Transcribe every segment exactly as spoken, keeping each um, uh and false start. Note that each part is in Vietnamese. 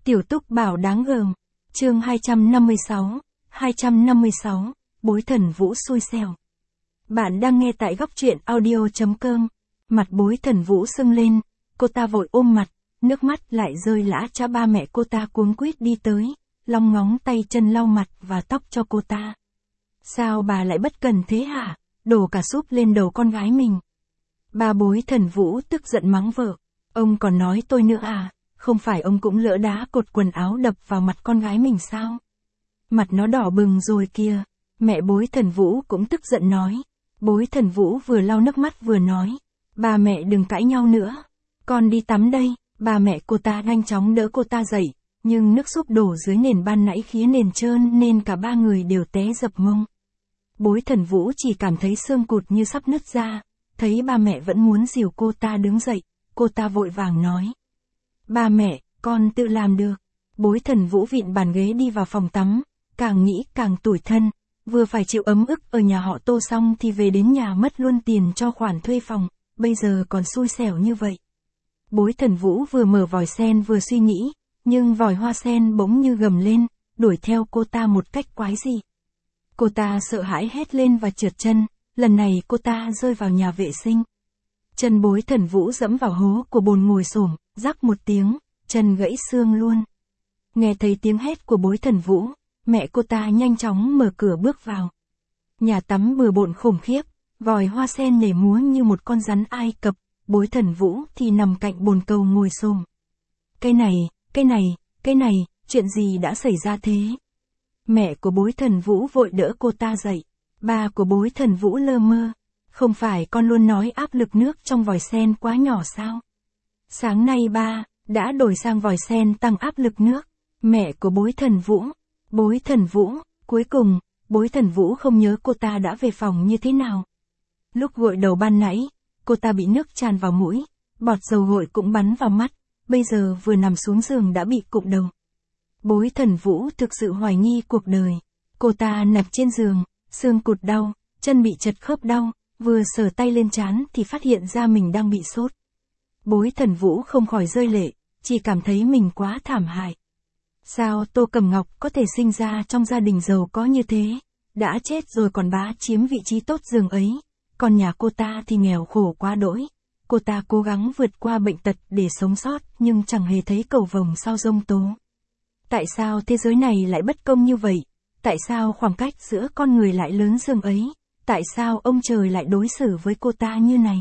Tiểu Túc Bảo đáng gờm. Chương hai trăm năm mươi sáu. hai trăm năm mươi sáu. Bối Thần Vũ xui xẻo. Bạn đang nghe tại góc truyện audio chấm com. Mặt Bối Thần Vũ sưng lên, cô ta vội ôm mặt, nước mắt lại rơi lã chã. Ba mẹ cô ta cuống quýt đi tới, long ngóng tay chân lau mặt và tóc cho cô ta. Sao bà lại bất cần thế hả? Đổ cả súp lên đầu con gái mình. Ba Bối Thần Vũ tức giận mắng vợ. Ông còn nói tôi nữa à? Không phải ông cũng lỡ đá cột quần áo đập vào mặt con gái mình sao? Mặt nó đỏ bừng rồi kìa. Mẹ Bối Thần Vũ cũng tức giận nói. Bối Thần Vũ vừa lau nước mắt vừa nói. Ba mẹ đừng cãi nhau nữa. Con đi tắm đây. Ba mẹ cô ta nhanh chóng đỡ cô ta dậy. Nhưng nước súp đổ dưới nền ban nãy khiến nền trơn nên cả ba người đều té dập mông. Bối Thần Vũ chỉ cảm thấy xương cụt như sắp nứt ra. Thấy ba mẹ vẫn muốn dìu cô ta đứng dậy. Cô ta vội vàng nói. Ba mẹ, con tự làm được. Bối Thần Vũ vịn bàn ghế đi vào phòng tắm. Càng nghĩ càng tủi thân. Vừa phải chịu ấm ức ở nhà họ Tô xong thì về đến nhà mất luôn tiền cho khoản thuê phòng. Bây giờ còn xui xẻo như vậy. Bối Thần Vũ vừa mở vòi sen vừa suy nghĩ. Nhưng vòi hoa sen bỗng như gầm lên, đuổi theo cô ta một cách quái dị. Cô ta sợ hãi hét lên và trượt chân. Lần này cô ta rơi vào nhà vệ sinh. Chân Bối Thần Vũ dẫm vào hố của bồn ngồi xổm, rắc một tiếng, chân gãy xương luôn. Nghe thấy tiếng hét của Bối Thần Vũ, mẹ cô ta nhanh chóng mở cửa bước vào. Nhà tắm bừa bộn khủng khiếp, vòi hoa sen nhảy múa như một con rắn Ai Cập, Bối Thần Vũ thì nằm cạnh bồn cầu ngồi xổm. Cái này, cái này, cái này, chuyện gì đã xảy ra thế? Mẹ của Bối Thần Vũ vội đỡ cô ta dậy. Ba của Bối Thần Vũ lơ mơ. Không phải con luôn nói áp lực nước trong vòi sen quá nhỏ sao? Sáng nay ba đã đổi sang vòi sen tăng áp lực nước. Mẹ của Bối Thần Vũ. Bối Thần Vũ, cuối cùng, Bối Thần Vũ không nhớ cô ta đã về phòng như thế nào. Lúc gội đầu ban nãy, cô ta bị nước tràn vào mũi, bọt dầu gội cũng bắn vào mắt, bây giờ vừa nằm xuống giường đã bị cụm đầu. Bối Thần Vũ thực sự hoài nghi cuộc đời. Cô ta nằm trên giường, xương cụt đau, chân bị chật khớp đau, vừa sờ tay lên trán thì phát hiện ra mình đang bị sốt. Bối Thần Vũ không khỏi rơi lệ, chỉ cảm thấy mình quá thảm hại. Sao Tô Cẩm Ngọc có thể sinh ra trong gia đình giàu có như thế, đã chết rồi còn bá chiếm vị trí tốt giường ấy, còn nhà cô ta thì nghèo khổ quá đỗi. Cô ta cố gắng vượt qua bệnh tật để sống sót nhưng chẳng hề thấy cầu vồng sau giông tố. Tại sao thế giới này lại bất công như vậy? Tại sao khoảng cách giữa con người lại lớn dường ấy? Tại sao ông trời lại đối xử với cô ta như này?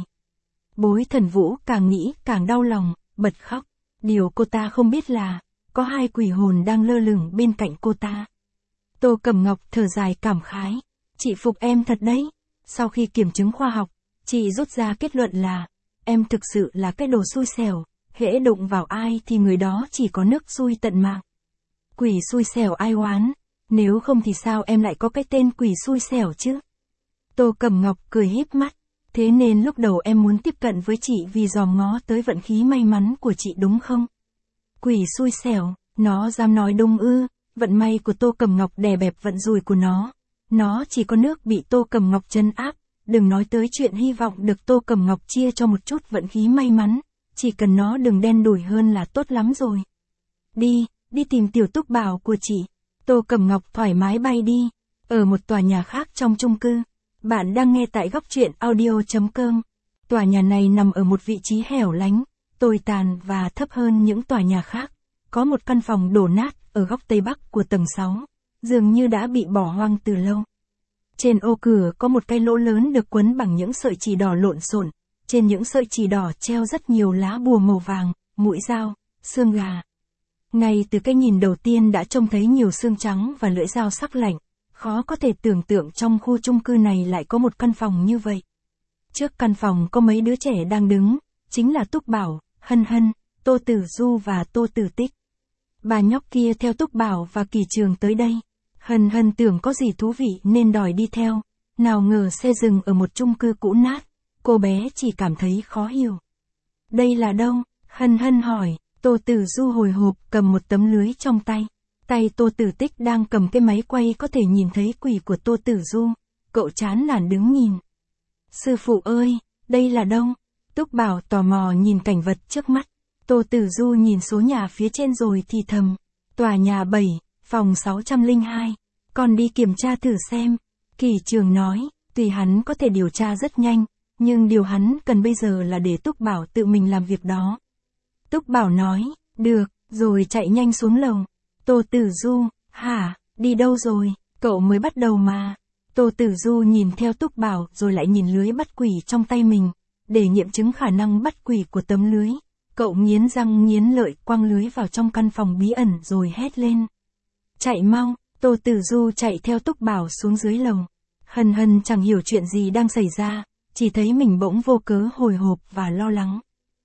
Bối Thần Vũ càng nghĩ càng đau lòng, bật khóc. Điều cô ta không biết là, có hai quỷ hồn đang lơ lửng bên cạnh cô ta. Tô Cẩm Ngọc thở dài cảm khái. Chị phục em thật đấy. Sau khi kiểm chứng khoa học, chị rút ra kết luận là, em thực sự là cái đồ xui xẻo, hễ đụng vào ai thì người đó chỉ có nước xui tận mạng. Quỷ xui xẻo ai oán, nếu không thì sao em lại có cái tên quỷ xui xẻo chứ? Tô Cẩm Ngọc cười híp mắt. Thế nên lúc đầu em muốn tiếp cận với chị vì dòm ngó tới vận khí may mắn của chị đúng không? Quỷ xui xẻo, nó dám nói đúng ư? Vận may của Tô Cẩm Ngọc đè bẹp vận rủi của nó. Nó chỉ có nước bị Tô Cẩm Ngọc trấn áp, đừng nói tới chuyện hy vọng được Tô Cẩm Ngọc chia cho một chút vận khí may mắn, chỉ cần nó đừng đen đủi hơn là tốt lắm rồi. Đi, đi tìm Tiểu Túc Bảo của chị. Tô Cẩm Ngọc thoải mái bay đi, ở một tòa nhà khác trong chung cư. Bạn đang nghe tại góc truyện audio chấm com. Tòa nhà này nằm ở một vị trí hẻo lánh, tồi tàn và thấp hơn những tòa nhà khác. Có một căn phòng đổ nát ở góc tây bắc của tầng sáu, dường như đã bị bỏ hoang từ lâu. Trên ô cửa có một cái lỗ lớn được quấn bằng những sợi chỉ đỏ lộn xộn. Trên những sợi chỉ đỏ treo rất nhiều lá bùa màu vàng, mũi dao, xương gà. Ngay từ cái nhìn đầu tiên đã trông thấy nhiều xương trắng và lưỡi dao sắc lạnh. Khó có thể tưởng tượng trong khu chung cư này lại có một căn phòng như vậy. Trước căn phòng có mấy đứa trẻ đang đứng, chính là Túc Bảo, Hân Hân, Tô Tử Du và Tô Tử Tích. Bà nhóc kia theo Túc Bảo và Kỳ Trường tới đây. Hân Hân tưởng có gì thú vị nên đòi đi theo. Nào ngờ xe dừng ở một chung cư cũ nát, cô bé chỉ cảm thấy khó hiểu. Đây là đâu? Hân Hân hỏi. Tô Tử Du hồi hộp cầm một tấm lưới trong tay. Tay Tô Tử Tích đang cầm cái máy quay có thể nhìn thấy quỷ của Tô Tử Du. Cậu chán nản đứng nhìn. Sư phụ ơi, đây là đâu? Túc Bảo tò mò nhìn cảnh vật trước mắt. Tô Tử Du nhìn số nhà phía trên rồi thì thầm. Tòa nhà bảy, phòng sáu trăm lẻ hai. Con đi kiểm tra thử xem. Kỳ Trường nói, tuy hắn có thể điều tra rất nhanh, nhưng điều hắn cần bây giờ là để Túc Bảo tự mình làm việc đó. Túc Bảo nói, được, rồi chạy nhanh xuống lầu. Tô Tử Du, hả, đi đâu rồi, cậu mới bắt đầu mà. Tô Tử Du nhìn theo Túc Bảo rồi lại nhìn lưới bắt quỷ trong tay mình, để nghiệm chứng khả năng bắt quỷ của tấm lưới. Cậu nghiến răng nghiến lợi quăng lưới vào trong căn phòng bí ẩn rồi hét lên. Chạy mau, Tô Tử Du chạy theo Túc Bảo xuống dưới lầu. Hân Hân chẳng hiểu chuyện gì đang xảy ra, chỉ thấy mình bỗng vô cớ hồi hộp và lo lắng.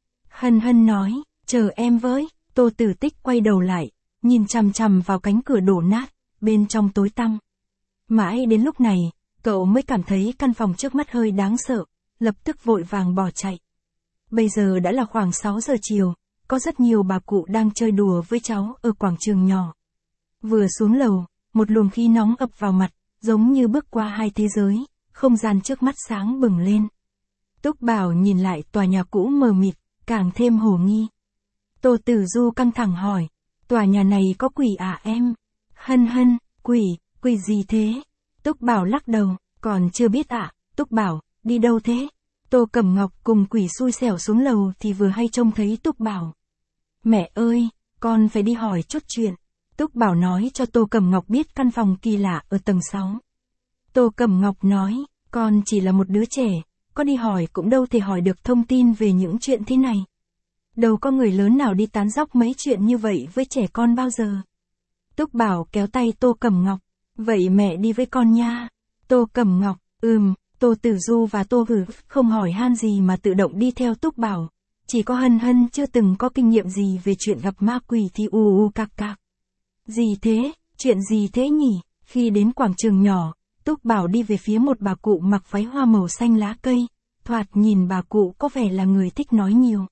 Hân Hân nói, chờ em với. Tô Tử Tích quay đầu lại, nhìn chằm chằm vào cánh cửa đổ nát, bên trong tối tăm. Mãi đến lúc này, cậu mới cảm thấy căn phòng trước mắt hơi đáng sợ, lập tức vội vàng bỏ chạy. Bây giờ đã là khoảng sáu giờ chiều, có rất nhiều bà cụ đang chơi đùa với cháu ở quảng trường nhỏ. Vừa xuống lầu, một luồng khí nóng ập vào mặt, giống như bước qua hai thế giới, không gian trước mắt sáng bừng lên. Túc Bảo nhìn lại tòa nhà cũ mờ mịt, càng thêm hồ nghi. Tô Tử Du căng thẳng hỏi, tòa nhà này có quỷ à em? Hân Hân, quỷ, quỷ gì thế? Túc Bảo lắc đầu, còn chưa biết ạ. À? Túc Bảo, đi đâu thế? Tô Cẩm Ngọc cùng quỷ xui xẻo xuống lầu thì vừa hay trông thấy Túc Bảo. Mẹ ơi, con phải đi hỏi chút chuyện. Túc Bảo nói cho Tô Cẩm Ngọc biết căn phòng kỳ lạ ở tầng sáu. Tô Cẩm Ngọc nói, con chỉ là một đứa trẻ, có đi hỏi cũng đâu thể hỏi được thông tin về những chuyện thế này. Đâu có người lớn nào đi tán dóc mấy chuyện như vậy với trẻ con bao giờ. Túc Bảo kéo tay Tô Cẩm Ngọc, vậy mẹ đi với con nha. Tô Cẩm Ngọc, ừm, Tô Tử Du và Tô Hử không hỏi han gì mà tự động đi theo Túc Bảo. Chỉ có Hân Hân chưa từng có kinh nghiệm gì về chuyện gặp ma quỷ thì u u cạc cạc. Gì thế, chuyện gì thế nhỉ? Khi đến quảng trường nhỏ, Túc Bảo đi về phía một bà cụ mặc váy hoa màu xanh lá cây, thoạt nhìn bà cụ có vẻ là người thích nói nhiều.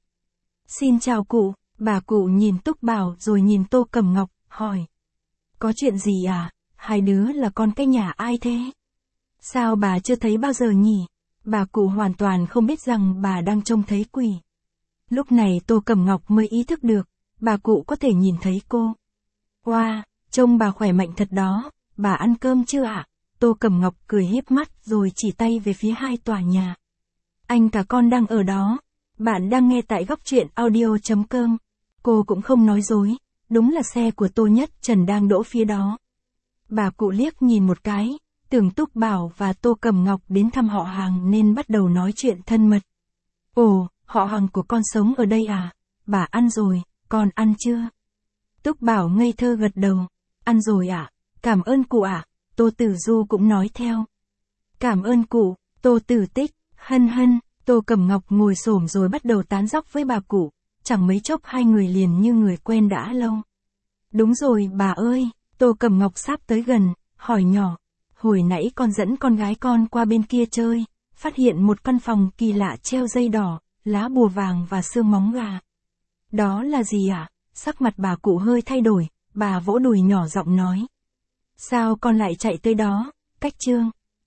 Xin chào cụ, bà cụ nhìn Túc Bảo rồi nhìn Tô Cẩm Ngọc, hỏi. Có chuyện gì à, hai đứa là con cái nhà ai thế? Sao bà chưa thấy bao giờ nhỉ? Bà cụ hoàn toàn không biết rằng bà đang trông thấy quỷ. Lúc này Tô Cẩm Ngọc mới ý thức được, bà cụ có thể nhìn thấy cô. Wow, trông bà khỏe mạnh thật đó, bà ăn cơm chưa ạ? À? Tô Cẩm Ngọc cười híp mắt rồi chỉ tay về phía hai tòa nhà. Anh cả con đang ở đó. Bạn đang nghe tại góc truyện audio chấm com. Cô cũng không nói dối, đúng là xe của Tô Nhất Trần đang đỗ phía đó. Bà cụ liếc nhìn một cái, tưởng Túc Bảo và Tô Cẩm Ngọc đến thăm họ hàng nên bắt đầu nói chuyện thân mật. Ồ, họ hàng của con sống ở đây à? Bà ăn rồi, con ăn chưa? Túc Bảo ngây thơ gật đầu. Ăn rồi ạ, à? Cảm ơn cụ ạ. À? Tô Tử Du cũng nói theo. Cảm ơn cụ, Tô Tử Tích, Hân Hân. Tô Cẩm Ngọc ngồi xổm rồi bắt đầu tán dóc với bà cụ, chẳng mấy chốc hai người liền như người quen đã lâu. Đúng rồi bà ơi, Tô Cẩm Ngọc sắp tới gần, hỏi nhỏ. Hồi nãy con dẫn con gái con qua bên kia chơi, phát hiện một căn phòng kỳ lạ treo dây đỏ, lá bùa vàng và xương móng gà. Đó là gì ạ? À? Sắc mặt bà cụ hơi thay đổi, bà vỗ đùi nhỏ giọng nói. Sao con lại chạy tới đó, Cách Trương?